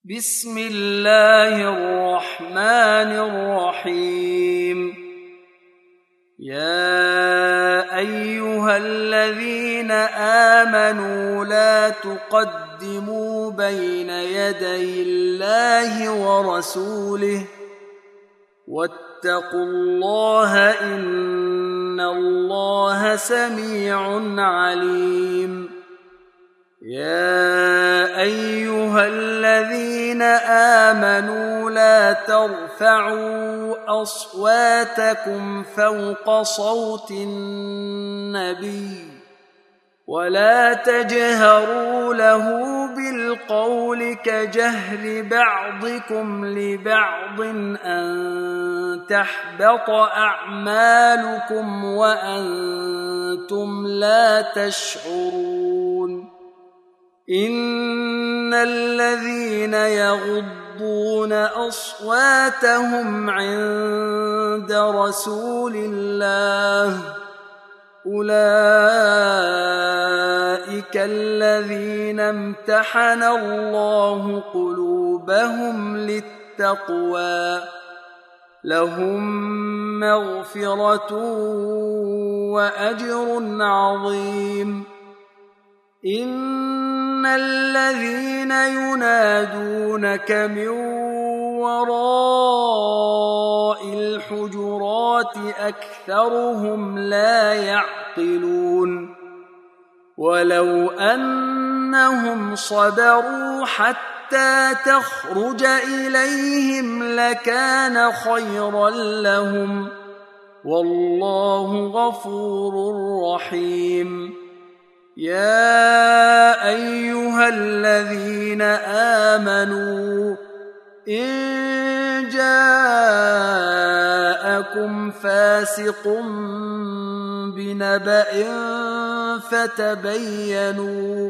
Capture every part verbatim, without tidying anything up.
بسم الله الرحمن الرحيم. يا أيها الذين آمنوا لا تقدموا بين يدي الله ورسوله واتقوا الله إن الله سميع عليم. يا أيها الذين آمنوا لا ترفعوا أصواتكم فوق صوت النبي ولا تجهروا له بالقول كجهر بعضكم لبعض أن تحبط أعمالكم وأنتم لا تشعرون. إن الذين يغضون أصواتهم عند رسول الله أولئك الذين امتحن الله قلوبهم للتقوى لهم مغفرة وأجر عظيم. إن الذين ينادونك من وراء الحجرات أكثرهم لا يعقلون. ولو أنهم صبروا حتى تخرج إليهم لكان خيرا لهم والله غفور رحيم. يا أيها الذين آمنوا إن جاءكم فاسق بنبأ فتبينوا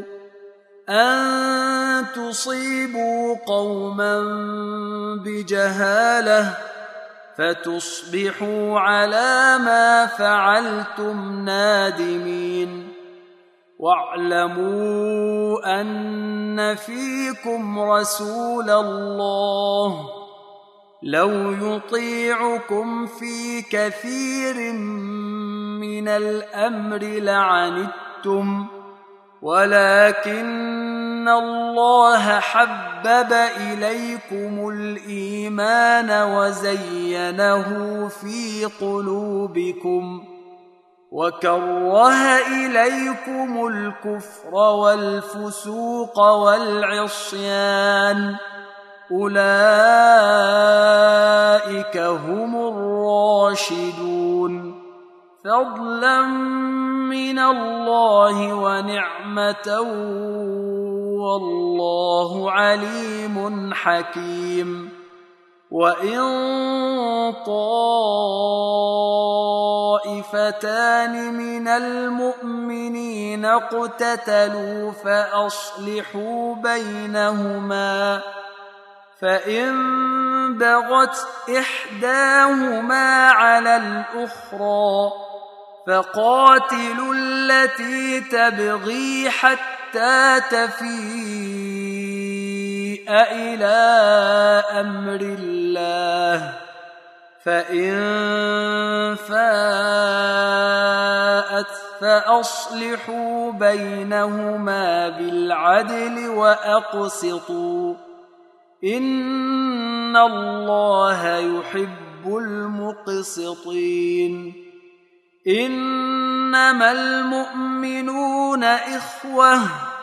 أن تصيبوا قوما بجهالة فتصبحوا على ما فعلتم نادمين. واعلموا أن فيكم رسول الله لو يطيعكم في كثير من الأمر لعنتم ولكن الله حبب إليكم الإيمان وزينه في قلوبكم وكره إليكم الكفر والفسوق والعصيان أولئك هم الراشدون فضلا من الله ونعمة والله عليم حكيم. وإن طائفتان من المؤمنين اقتتلوا فأصلحوا بينهما فإن بغت إحداهما على الأخرى فقاتلوا التي تبغي حتى تفيء إلى أمر الله فإن فاءت فأصلحوا بينهما بالعدل وأقسطوا إن الله يحب المقسطين. إنما المؤمنون إخوة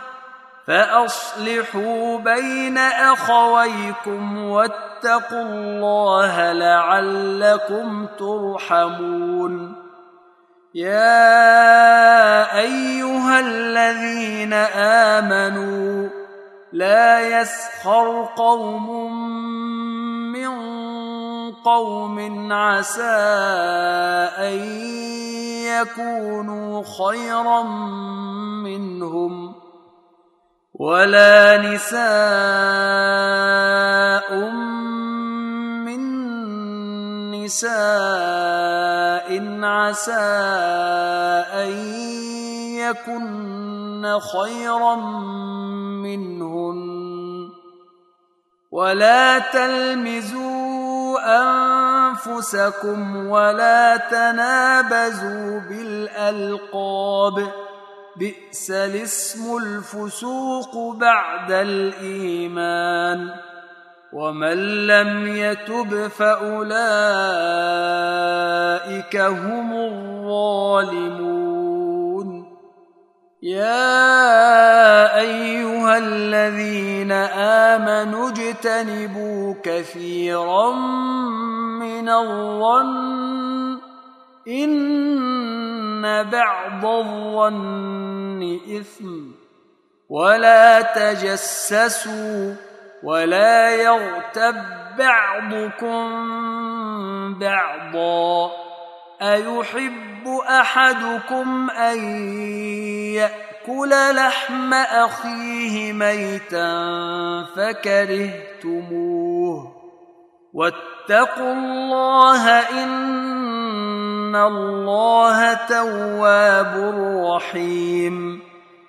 فأصلحوا بين أخويكم واتقوا الله لعلكم ترحمون. يا أيها الذين آمنوا لا يسخر قوم من قوم عسى أن يكونوا خيرا منهم ولا نساء من نساء عسى أن يكن خيرا منهن ولا تلمزوا أنفسكم ولا تنابزوا بالألقاب بئس الاسم الفسوق بعد الإيمان ومن لم يتب فأولئك هم الظالمون يا أيها الذين آمنوا اجتنبوا كثيرا من الظن إن بعض الظن إثم ولا تجسسوا ولا يغتب بعضكم بعضا أيحب أحدكم أن يأكل لحم أخيه ميتا فكرهتموه واتقوا الله إن الله تواب رحيم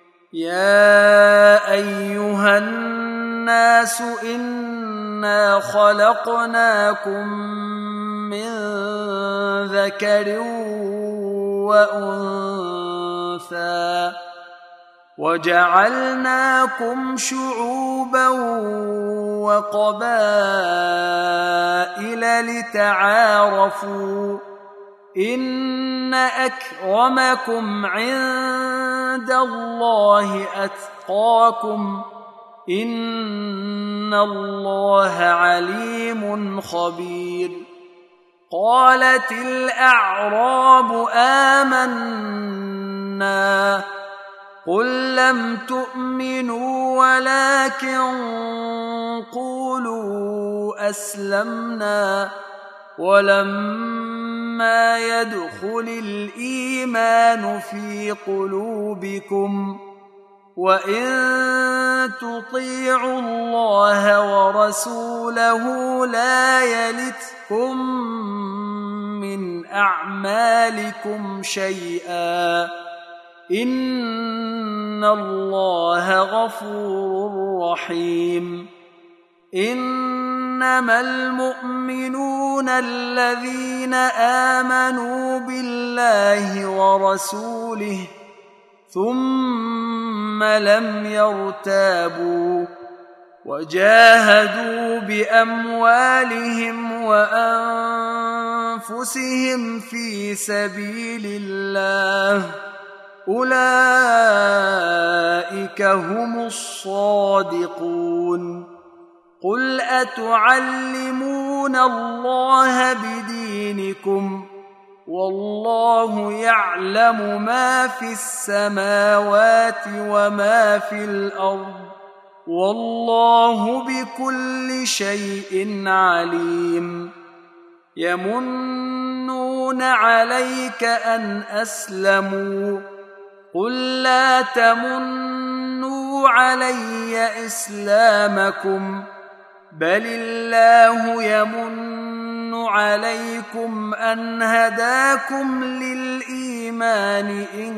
يا أيها الناس إنا خلقناكم من ذكر وأنثى وجعلناكم شعوبا وقبائل لتعارفوا إن أكرمكم عند الله أتقاكم إن الله عليم خبير قالت الأعراب آمنا قل لم تؤمنوا ولكن قولوا أسلمنا ولما يدخل الإيمان في قلوبكم وإن تطيعوا الله ورسوله لا يلتكم من أعمالكم شيئا إن الله غفور رحيم إنما المؤمنون الذين آمنوا بالله ورسوله ثم لم يرتابوا وجاهدوا بأموالهم وأنفسهم في سبيل الله أولئك هم الصادقون قل أتعلمون الله بدينكم والله يعلم ما في السماوات وما في الأرض والله بكل شيء عليم يمنون عليك أن أسلموا قل لا تمنوا علي إسلامكم بل الله يمن عليكم أن هداكم للإيمان إن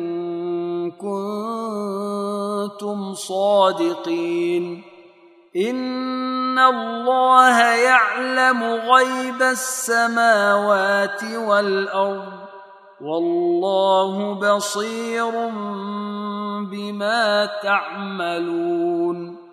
كنتم صادقين إن الله يعلم غيب السماوات والأرض والله بصير بما تعملون